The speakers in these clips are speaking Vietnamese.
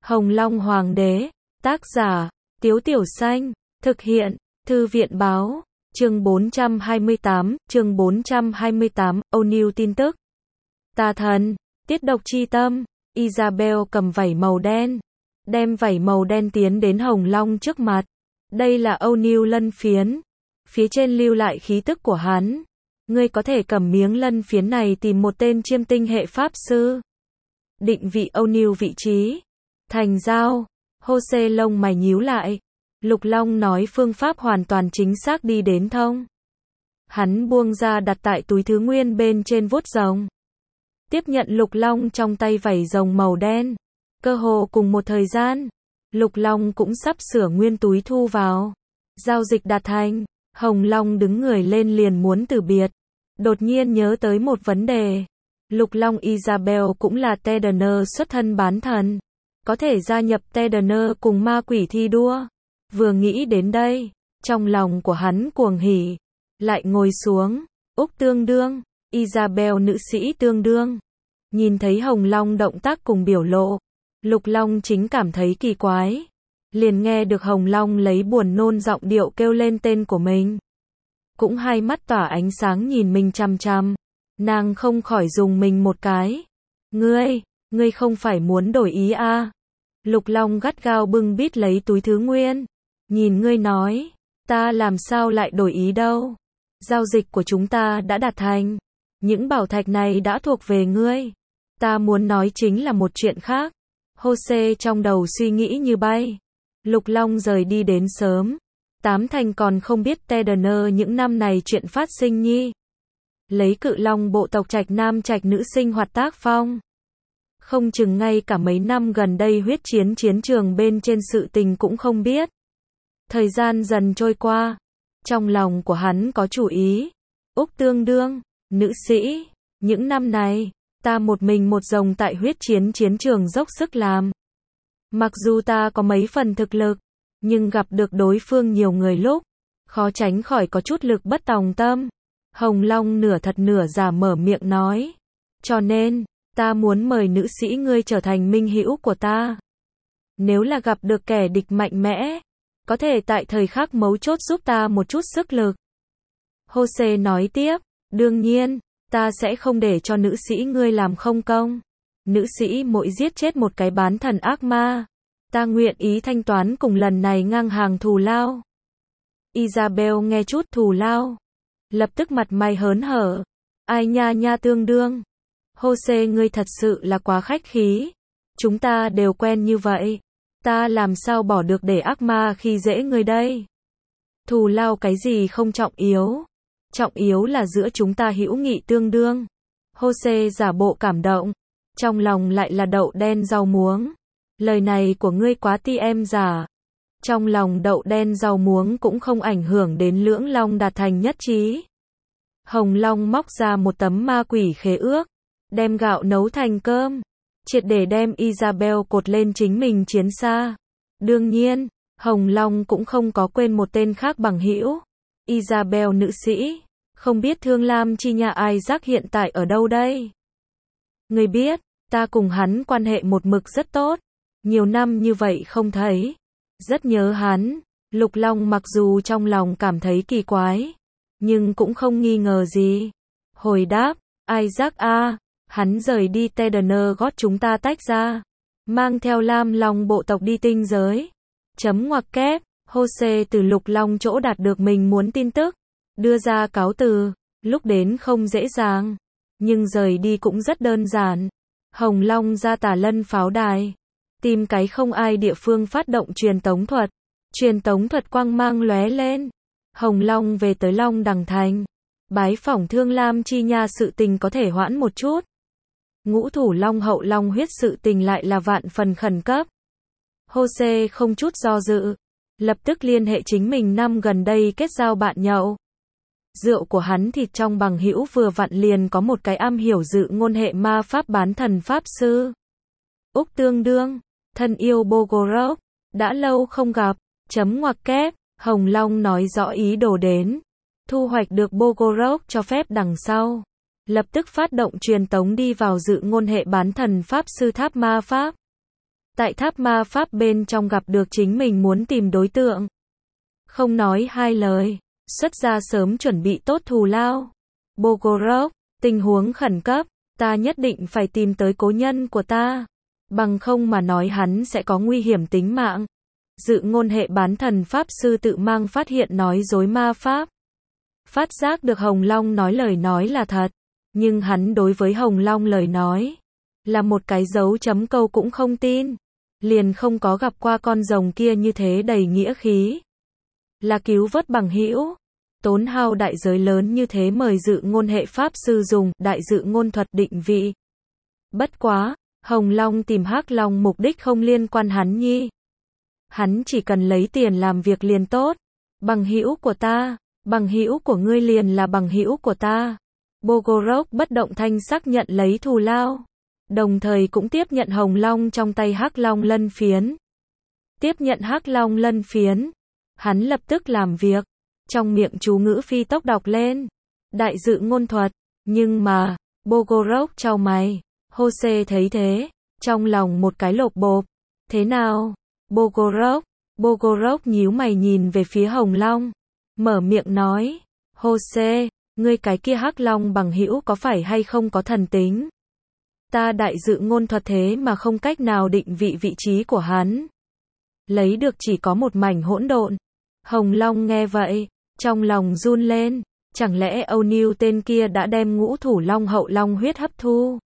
Hồng Long Hoàng đế, tác giả, Tiếu Tiểu Xanh, thực hiện, Thư viện báo, chương 428, Âu Niu tin tức. Tà thần, tiết độc chi tâm, Isabel cầm vảy màu đen, đem vảy màu đen tiến đến Hồng Long trước mặt. Đây là Âu Niu lân phiến, phía trên lưu lại khí tức của hắn. Ngươi có thể cầm miếng lân phiến này tìm một tên chiêm tinh hệ pháp sư. Định vị Âu Niu vị trí. Thành giao. Jose lông mày nhíu lại. Lục Long nói phương pháp hoàn toàn chính xác đi đến thông. Hắn buông ra đặt tại túi thứ nguyên bên trên vuốt rồng. Tiếp nhận Lục Long trong tay vảy rồng màu đen. Cơ hồ cùng một thời gian, Lục Long cũng sắp sửa nguyên túi thu vào. Giao dịch đạt thành. Hồng Long đứng người lên liền muốn từ biệt. Đột nhiên nhớ tới một vấn đề. Lục Long Isabel cũng là Tedener xuất thân bán thần. Có thể gia nhập Tedener cùng ma quỷ thi đua. Vừa nghĩ đến đây, trong lòng của hắn cuồng hỉ. Lại ngồi xuống. Úc tương đương. Isabel nữ sĩ tương đương. Nhìn thấy Hồng Long động tác cùng biểu lộ. Lục Long chính cảm thấy kỳ quái. Liền nghe được Hồng Long lấy buồn nôn giọng điệu kêu lên tên của mình. Cũng hai mắt tỏa ánh sáng nhìn mình chằm chằm. Nàng không khỏi dùng mình một cái. Ngươi không phải muốn đổi ý à? Lục Long gắt gao bưng bít lấy túi thứ nguyên. Nhìn ngươi nói, ta làm sao lại đổi ý đâu. Giao dịch của chúng ta đã đạt thành. Những bảo thạch này đã thuộc về ngươi. Ta muốn nói chính là một chuyện khác. Jose trong đầu suy nghĩ như bay. Lục Long rời đi đến sớm. Tám thành còn không biết Tedener những năm này chuyện phát sinh nhi. Lấy Cự Long bộ tộc trạch nam trạch nữ sinh hoạt tác phong. Không chừng ngay cả mấy năm gần đây huyết chiến chiến trường bên trên sự tình cũng không biết. Thời gian dần trôi qua. Trong lòng của hắn có chủ ý. Úc tương đương, nữ sĩ, những năm này, ta một mình một rồng tại huyết chiến chiến trường dốc sức làm. Mặc dù ta có mấy phần thực lực, nhưng gặp được đối phương nhiều người lúc, khó tránh khỏi có chút lực bất tòng tâm. Hồng Long nửa thật nửa giả mở miệng nói. Cho nên, ta muốn mời nữ sĩ ngươi trở thành minh hữu của ta. Nếu là gặp được kẻ địch mạnh mẽ, có thể tại thời khắc mấu chốt giúp ta một chút sức lực. Jose nói tiếp, đương nhiên, ta sẽ không để cho nữ sĩ ngươi làm không công. Nữ sĩ mỗi giết chết một cái bán thần ác ma, ta nguyện ý thanh toán cùng lần này ngang hàng thù lao. Isabel nghe chút thù lao, lập tức mặt mày hớn hở. Ai nha tương đương. Jose ngươi thật sự là quá khách khí. Chúng ta đều quen như vậy. Ta làm sao bỏ được để ác ma khi dễ ngươi đây. Thù lao cái gì không trọng yếu. Trọng yếu là giữa chúng ta hữu nghị tương đương. Jose giả bộ cảm động. Trong lòng lại là đậu đen rau muống. Lời này của ngươi quá ti em giả. Trong lòng đậu đen rau muống cũng không ảnh hưởng đến lưỡng long đạt thành nhất trí. Hồng Long móc ra một tấm ma quỷ khế ước. Đem gạo nấu thành cơm. Triệt để đem Isabel cột lên chính mình chiến xa. Đương nhiên, Hồng Long cũng không có quên một tên khác bằng hữu. Isabel nữ sĩ. Không biết Thương Lam chi nhà Isaac hiện tại ở đâu đây? Ngươi biết, ta cùng hắn quan hệ một mực rất tốt. Nhiều năm như vậy không thấy. Rất nhớ hắn. Lục Long mặc dù trong lòng cảm thấy kỳ quái, nhưng cũng không nghi ngờ gì. Hồi đáp, Isaac a, hắn rời đi Tedener gót chúng ta tách ra. Mang theo Lam Long bộ tộc đi tinh giới. Chấm ngoặc kép, Jose từ Lục Long chỗ đạt được mình muốn tin tức. Đưa ra cáo từ, lúc đến không dễ dàng. Nhưng rời đi cũng rất đơn giản. Hồng Long ra Tà Lân pháo đài. Tìm cái không ai địa phương phát động truyền tống thuật. Truyền tống thuật quang mang lóe lên. Hồng Long về tới Long Đằng Thành. Bái phỏng Thương Lam chi nha sự tình có thể hoãn một chút. Ngũ thủ Long hậu Long huyết sự tình lại là vạn phần khẩn cấp. Jose không chút do dự. Lập tức liên hệ chính mình năm gần đây kết giao bạn nhậu. Rượu của hắn thịt trong bằng hữu vừa vặn liền có một cái am hiểu dự ngôn hệ ma pháp bán thần pháp sư. Úc tương đương, thân yêu Bogorok, đã lâu không gặp, chấm ngoặc kép, Hồng Long nói rõ ý đồ đến. Thu hoạch được Bogorok cho phép đằng sau. Lập tức phát động truyền tống đi vào dự ngôn hệ bán thần pháp sư tháp ma pháp. tại tháp ma pháp bên trong gặp được chính mình muốn tìm đối tượng. Không nói hai lời, xuất ra sớm chuẩn bị tốt thù lao. Bogorov, tình huống khẩn cấp, ta nhất định phải tìm tới cố nhân của ta. Bằng không mà nói hắn sẽ có nguy hiểm tính mạng. Dự ngôn hệ bán thần pháp sư tự mang phát hiện nói dối ma pháp. Phát giác được Hồng Long nói lời nói là thật. Nhưng hắn đối với Hồng Long lời nói là một cái dấu chấm câu cũng không tin. Liền không có gặp qua con rồng kia như thế đầy nghĩa khí. Là cứu vớt bằng hữu. Tốn hao đại giới lớn như thế mời dự ngôn hệ pháp sư dùng đại dự ngôn thuật định vị. Bất quá, Hồng Long tìm Hắc Long mục đích không liên quan hắn nhi. Hắn chỉ cần lấy tiền làm việc liền tốt. Bằng hữu của ta, bằng hữu của ngươi liền là bằng hữu của ta. Bogorov bất động thanh sắc nhận lấy thù lao. Đồng thời cũng tiếp nhận Hồng Long trong tay Hắc Long lân phiến. Tiếp nhận Hắc Long lân phiến. Hắn lập tức làm việc. Trong miệng chú ngữ phi tốc đọc lên. Đại dự ngôn thuật. Nhưng mà, Bogorov chau mày. Jose thấy thế. Trong lòng một cái lộp bộp. Thế nào? Bogorov nhíu mày nhìn về phía Hồng Long. Mở miệng nói. Jose, ngươi cái kia Hắc Long bằng hữu có phải hay không có thần tính? Ta đại dự ngôn thuật thế mà không cách nào định vị vị trí của hắn. Lấy được chỉ có một mảnh hỗn độn. Hồng Long nghe vậy, trong lòng run lên. Chẳng lẽ O'Neil tên kia đã đem ngũ thủ long hậu long huyết hấp thu?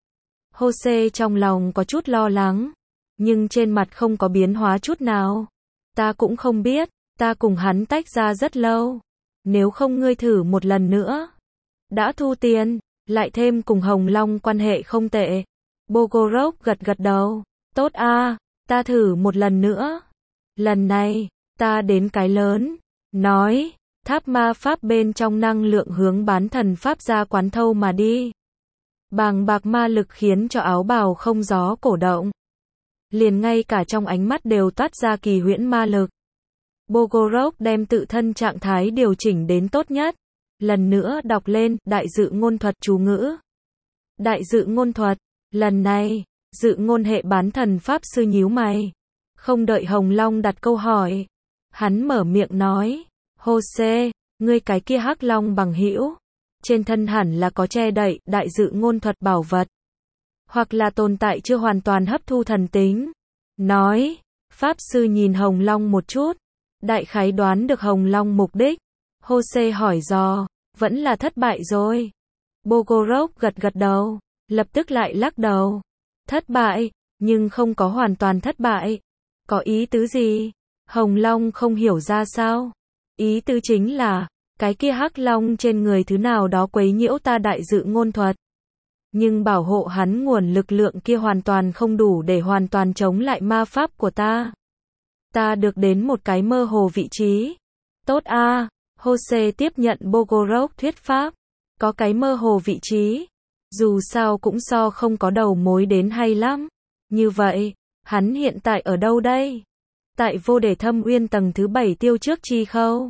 Jose trong lòng có chút lo lắng. Nhưng trên mặt không có biến hóa chút nào. Ta cũng không biết, ta cùng hắn tách ra rất lâu. Nếu không ngươi thử một lần nữa. Đã thu tiền, lại thêm cùng Hồng Long quan hệ không tệ. Bogorov gật gật đầu. Tốt a, ta thử một lần nữa. Lần này, ta đến cái lớn. Nói, tháp ma pháp bên trong năng lượng hướng bán thần pháp ra quán thâu mà đi. Bàng bạc ma lực khiến cho áo bào không gió cổ động. Liền ngay cả trong ánh mắt đều toát ra kỳ huyễn ma lực. Bogorov đem tự thân trạng thái điều chỉnh đến tốt nhất. Lần nữa đọc lên, đại dự ngôn thuật chú ngữ. Đại dự ngôn thuật, lần này, dự ngôn hệ bán thần pháp sư nhíu mày. Không đợi Hồng Long đặt câu hỏi. Hắn mở miệng nói, Jose, ngươi cái kia Hắc Long bằng hữu. Trên thân hẳn là có che đậy, đại dự ngôn thuật bảo vật. Hoặc là tồn tại chưa hoàn toàn hấp thu thần tính. Nói, pháp sư nhìn Hồng Long một chút. Đại khái đoán được Hồng Long mục đích. Jose hỏi dò, vẫn là thất bại rồi. Bogorov gật gật đầu, lập tức lại lắc đầu. Thất bại, nhưng không có hoàn toàn thất bại. Có ý tứ gì? Hồng Long không hiểu ra sao. Ý tứ chính là, cái kia Hắc Long trên người thứ nào đó quấy nhiễu ta đại dự ngôn thuật. Nhưng bảo hộ hắn nguồn lực lượng kia hoàn toàn không đủ để hoàn toàn chống lại ma pháp của ta. Ta được đến một cái mơ hồ vị trí. Tốt a, Jose tiếp nhận Bogorov thuyết pháp. Có cái mơ hồ vị trí. Dù sao cũng so không có đầu mối đến hay lắm. Như vậy, hắn hiện tại ở đâu đây? Tại vô đề thâm uyên tầng thứ 7 tiêu trước chi khâu.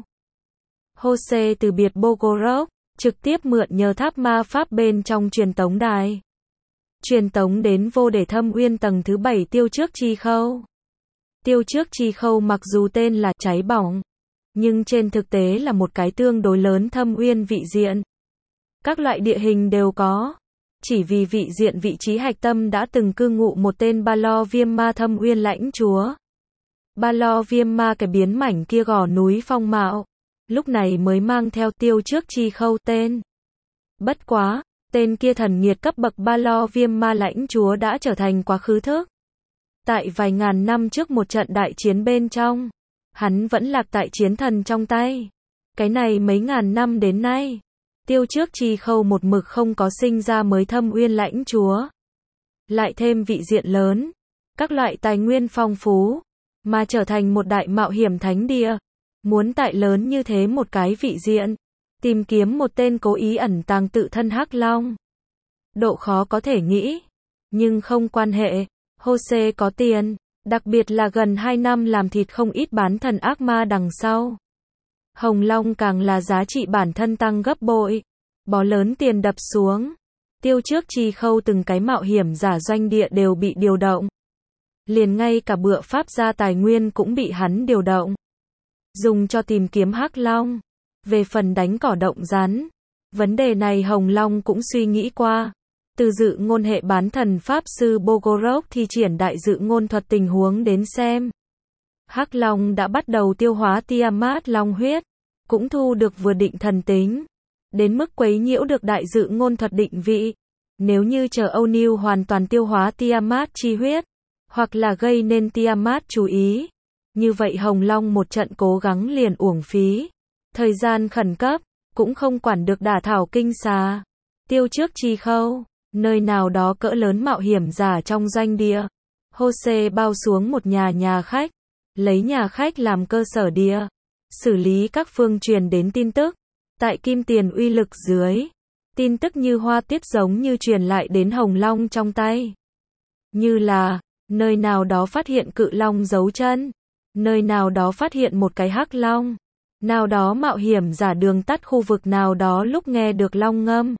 Jose từ biệt Bogorov, trực tiếp mượn nhờ tháp ma pháp bên trong truyền tống đài. Truyền tống đến vô đề thâm uyên tầng thứ 7 tiêu trước chi khâu. Tiêu trước chi khâu mặc dù tên là cháy bỏng, nhưng trên thực tế là một cái tương đối lớn thâm uyên vị diện. Các loại địa hình đều có. Chỉ vì vị diện vị trí hạch tâm đã từng cư ngụ một tên Ba Lo Viêm Ma thâm uyên lãnh chúa. Ba Lo Viêm Ma cái biến mảnh kia gò núi phong mạo. Lúc này mới mang theo tiêu trước chi khâu tên. Bất quá, tên kia thần nghiệt cấp bậc Ba Lo Viêm Ma lãnh chúa đã trở thành quá khứ thức. Tại vài ngàn năm trước một trận đại chiến bên trong, hắn vẫn lạc tại chiến thần trong tay. Cái này mấy ngàn năm đến nay, tiêu trước chi khâu một mực không có sinh ra mới thâm uyên lãnh chúa. Lại thêm vị diện lớn, các loại tài nguyên phong phú, mà trở thành một đại mạo hiểm thánh địa. Muốn tại lớn như thế một cái vị diện, tìm kiếm một tên cố ý ẩn tàng tự thân Hắc Long. Độ khó có thể nghĩ, nhưng không quan hệ, Jose có tiền, đặc biệt là gần 2 năm làm thịt không ít bán thần ác ma đằng sau. Hồng Long càng là giá trị bản thân tăng gấp bội, bó lớn tiền đập xuống. Tiêu trước chi khâu từng cái mạo hiểm giả doanh địa đều bị điều động. liền ngay cả bựa pháp gia tài nguyên cũng bị hắn điều động, dùng cho tìm kiếm hắc long. Về phần đánh cỏ động rắn, vấn đề này Hồng Long cũng suy nghĩ qua. Từ dự ngôn hệ bán thần pháp sư Bogorok thi triển đại dự ngôn thuật tình huống đến xem, hắc long đã bắt đầu tiêu hóa Tiamat long huyết, cũng thu được vừa định thần tính, đến mức quấy nhiễu được đại dự ngôn thuật định vị. Nếu như chờ O'Neil hoàn toàn tiêu hóa Tiamat chi huyết, hoặc là gây nên Tiamat chú ý, như vậy Hồng Long một trận cố gắng liền uổng phí. Thời gian khẩn cấp, cũng không quản được đả thảo kinh xà. Tiêu trước chi khâu, nơi nào đó cỡ lớn mạo hiểm giả trong doanh địa. Jose bao xuống một nhà khách, lấy nhà khách làm cơ sở địa, xử lý các phương truyền đến tin tức. Tại kim tiền uy lực dưới, tin tức như hoa tiết giống như truyền lại đến Hồng Long trong tay. Như là, nơi nào đó phát hiện cự long giấu chân, nơi nào đó phát hiện một cái hắc long, nào đó mạo hiểm giả đường tắt khu vực nào đó lúc nghe được long ngâm.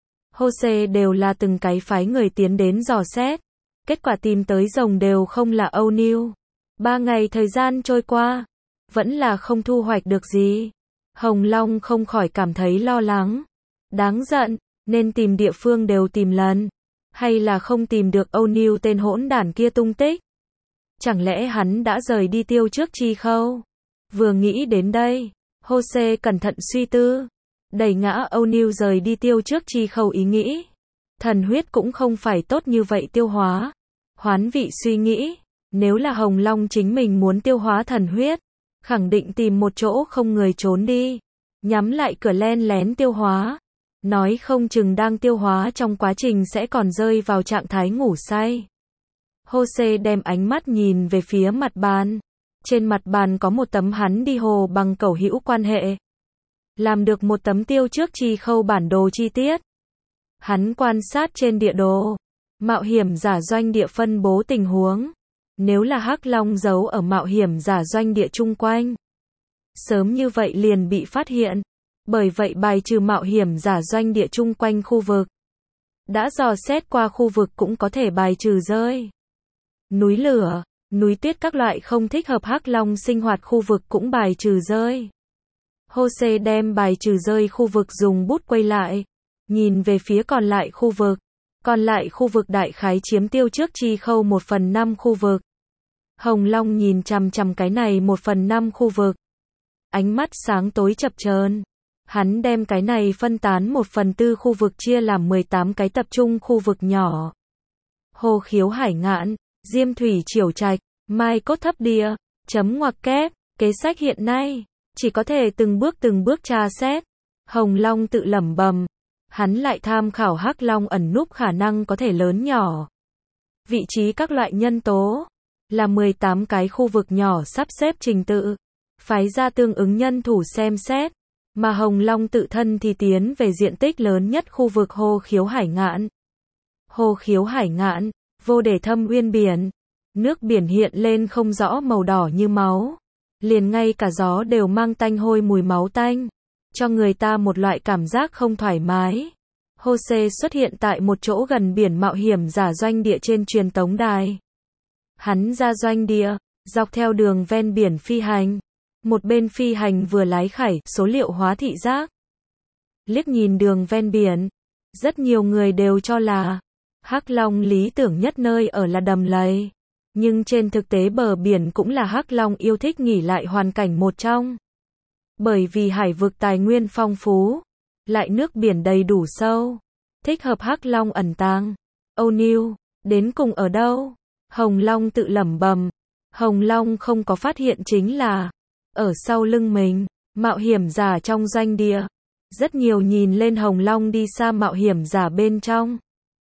Jose đều là từng cái phái người tiến đến dò xét. Kết quả tìm tới rồng đều không là O'Neil. 3 ngày thời gian trôi qua, vẫn là không thu hoạch được gì. Hồng Long không khỏi cảm thấy lo lắng. Đáng giận, nên tìm địa phương đều tìm lần. Hay là không tìm được O'Neil tên hỗn đản kia tung tích? Chẳng lẽ hắn đã rời đi tiêu trước chi khâu? Vừa nghĩ đến đây, Jose cẩn thận suy tư, đẩy ngã O'Neil rời đi tiêu trước chi khâu ý nghĩ. Thần huyết cũng không phải tốt như vậy tiêu hóa. Hoán vị suy nghĩ, nếu là Hồng Long chính mình muốn tiêu hóa thần huyết, khẳng định tìm một chỗ không người trốn đi, nhắm lại cửa len lén tiêu hóa. Nói không chừng đang tiêu hóa trong quá trình sẽ còn rơi vào trạng thái ngủ say. Jose đem ánh mắt nhìn về phía mặt bàn. Trên mặt bàn có một tấm hắn đi hồ bằng cẩu hữu quan hệ. Làm được một tấm tiêu trước chi khâu bản đồ chi tiết. Hắn quan sát trên địa đồ, mạo hiểm giả doanh địa phân bố tình huống. Nếu là hắc long giấu ở mạo hiểm giả doanh địa chung quanh, sớm như vậy liền bị phát hiện. Bởi vậy bài trừ mạo hiểm giả doanh địa chung quanh khu vực. Đã dò xét qua khu vực cũng có thể bài trừ rơi. Núi lửa, núi tuyết các loại không thích hợp hắc long sinh hoạt khu vực cũng bài trừ rơi. Jose đem bài trừ rơi khu vực dùng bút quay lại. Nhìn về phía còn lại khu vực. Còn lại khu vực đại khái chiếm tiêu trước chi khâu 1/5 khu vực. Hồng Long nhìn chằm chằm cái này 1/5 khu vực. Ánh mắt sáng tối chập chờn. Hắn đem cái này phân tán 1/4 khu vực chia làm 18 cái tập trung khu vực nhỏ. Hồ Khiếu Hải Ngạn, Diêm Thủy Triểu Trạch, Mai Cốt Thấp Địa, chấm ngoặc kép, kế sách hiện nay, chỉ có thể từng bước tra xét. Hồng Long tự lẩm bẩm, hắn lại tham khảo hắc long ẩn núp khả năng có thể lớn nhỏ. Vị trí các loại nhân tố, là 18 cái khu vực nhỏ sắp xếp trình tự, phái ra tương ứng nhân thủ xem xét. Mà Hồng Long tự thân thì tiến về diện tích lớn nhất khu vực Hồ Khiếu Hải Ngạn. Hồ Khiếu Hải Ngạn, vô để thâm uyên biển. Nước biển hiện lên không rõ màu đỏ như máu. Liền ngay cả gió đều mang tanh hôi mùi máu tanh. Cho người ta một loại cảm giác không thoải mái. Jose xuất hiện tại một chỗ gần biển mạo hiểm giả doanh địa trên truyền tống đài. Hắn ra doanh địa, dọc theo đường ven biển phi hành. Một bên phi hành vừa lái khải số liệu hóa thị giác. Liếc nhìn đường ven biển, rất nhiều người đều cho là hắc long lý tưởng nhất nơi ở là đầm lầy. Nhưng trên thực tế bờ biển cũng là hắc long yêu thích nghỉ lại hoàn cảnh một trong. Bởi vì hải vực tài nguyên phong phú, lại nước biển đầy đủ sâu, thích hợp hắc long ẩn tàng. O'Neil, đến cùng ở đâu? Hồng Long tự lẩm bẩm. Hồng Long không có phát hiện chính là ở sau lưng mình, mạo hiểm giả trong doanh địa. Rất nhiều nhìn lên Hồng Long đi xa mạo hiểm giả bên trong.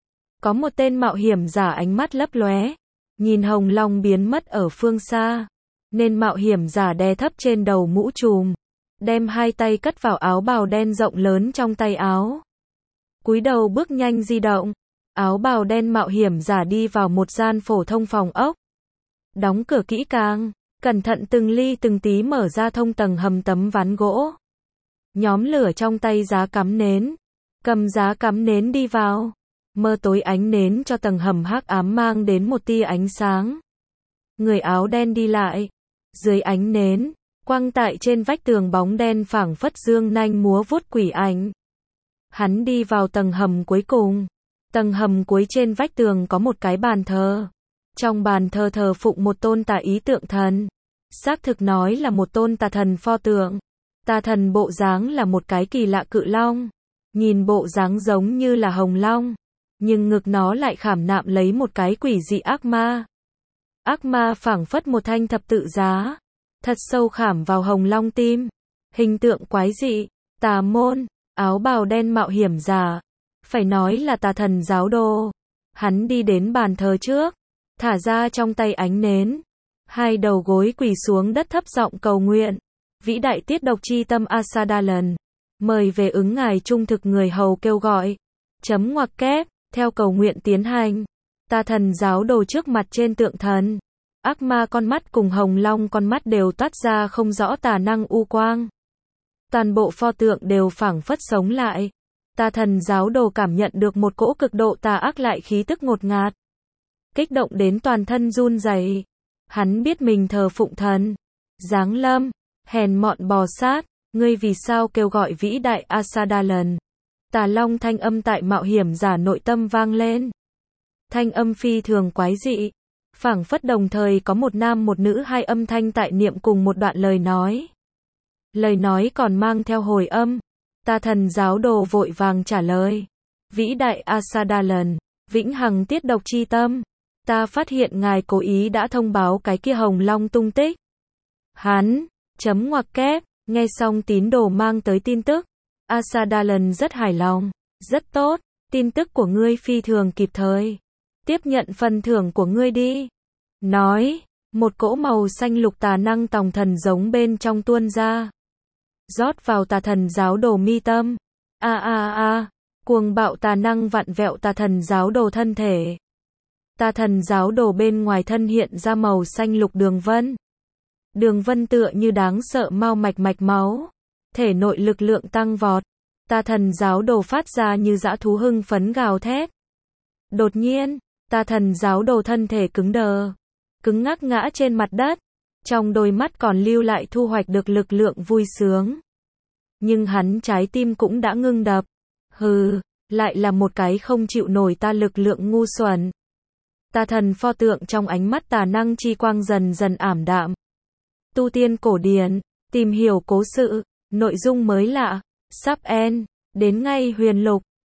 Có một tên mạo hiểm giả ánh mắt lấp lóe, nhìn Hồng Long biến mất ở phương xa. Nên mạo hiểm giả đè thấp trên đầu mũ trùm, đem hai tay cất vào áo bào đen rộng lớn trong tay áo. Cúi đầu bước nhanh di động. Áo bào đen mạo hiểm giả đi vào một gian phổ thông phòng ốc. Đóng cửa kỹ càng. Cẩn thận từng ly từng tí mở ra thông tầng hầm tấm ván gỗ. Nhóm lửa trong tay giá cắm nến. Cầm giá cắm nến đi vào. Mờ tối ánh nến cho tầng hầm hắc ám mang đến một tia ánh sáng. người áo đen đi lại. Dưới ánh nến, quang tại trên vách tường bóng đen phảng phất dương nanh múa vuốt quỷ ảnh. Hắn đi vào tầng hầm cuối cùng. Tầng hầm cuối trên vách tường có một cái bàn thờ. Trong bàn thờ thờ phụng một tôn tà ý tượng thần. Xác thực nói là một tôn tà thần pho tượng. Tà thần bộ dáng là một cái kỳ lạ cự long. Nhìn bộ dáng giống như là hồng long. Nhưng ngực nó lại khảm nạm lấy một cái quỷ dị ác ma. Ác ma phảng phất một thanh thập tự giá. Thật sâu khảm vào hồng long tim. Hình tượng quái dị, tà môn, áo bào đen mạo hiểm giả. Phải nói là tà thần giáo đồ. Hắn đi đến bàn thờ trước. Thả ra trong tay ánh nến. Hai đầu gối quỳ xuống đất thấp giọng cầu nguyện. Vĩ đại tiết độc chi tâm Asadalan. Mời về ứng ngài trung thực người hầu kêu gọi. Chấm ngoặc kép, theo cầu nguyện tiến hành. Tà thần giáo đồ trước mặt trên tượng thần. Ác ma con mắt cùng hồng long con mắt đều toát ra không rõ tà năng u quang. Toàn bộ pho tượng đều phảng phất sống lại. Tà thần giáo đồ cảm nhận được một cỗ cực độ tà ác lại khí tức ngột ngạt. Kích động đến toàn thân run rẩy. Hắn biết mình thờ phụng thần. Giáng lâm, hèn mọn bò sát, ngươi vì sao kêu gọi vĩ đại Asadalan. Tà long thanh âm tại mạo hiểm giả nội tâm vang lên. Thanh âm phi thường quái dị. Phảng phất đồng thời có một nam một nữ hai âm thanh tại niệm cùng một đoạn lời nói. Lời nói còn mang theo hồi âm. Tà thần giáo đồ vội vàng trả lời. Vĩ đại Asadalan, vĩnh hằng tiết độc chi tâm. Ta phát hiện ngài cố ý đã thông báo cái kia hồng long tung tích. Hắn, chấm ngoặc kép, nghe xong tín đồ mang tới tin tức. Asadalan rất hài lòng. Rất tốt, tin tức của ngươi phi thường kịp thời. Tiếp nhận phần thưởng của ngươi đi. Nói, một cỗ màu xanh lục tà năng tòng thần giống bên trong tuôn ra. Rót vào tà thần giáo đồ mi tâm. Cuồng bạo tà năng vặn vẹo tà thần giáo đồ thân thể. Tà thần giáo đồ bên ngoài thân hiện ra màu xanh lục đường vân. Đường vân tựa như đáng sợ mau mạch mạch máu. Thể nội lực lượng tăng vọt. Tà thần giáo đồ phát ra như dã thú hưng phấn gào thét. Đột nhiên, tà thần giáo đồ thân thể cứng đờ. Cứng ngắc ngã trên mặt đất. Trong đôi mắt còn lưu lại thu hoạch được lực lượng vui sướng. Nhưng hắn trái tim cũng đã ngưng đập. Hừ, lại là một cái không chịu nổi ta lực lượng ngu xuẩn. Tà thần pho tượng trong ánh mắt tà năng chi quang dần dần ảm đạm. Tu tiên cổ điển, tìm hiểu cố sự, nội dung mới lạ, sắp end, đến ngay huyền lục.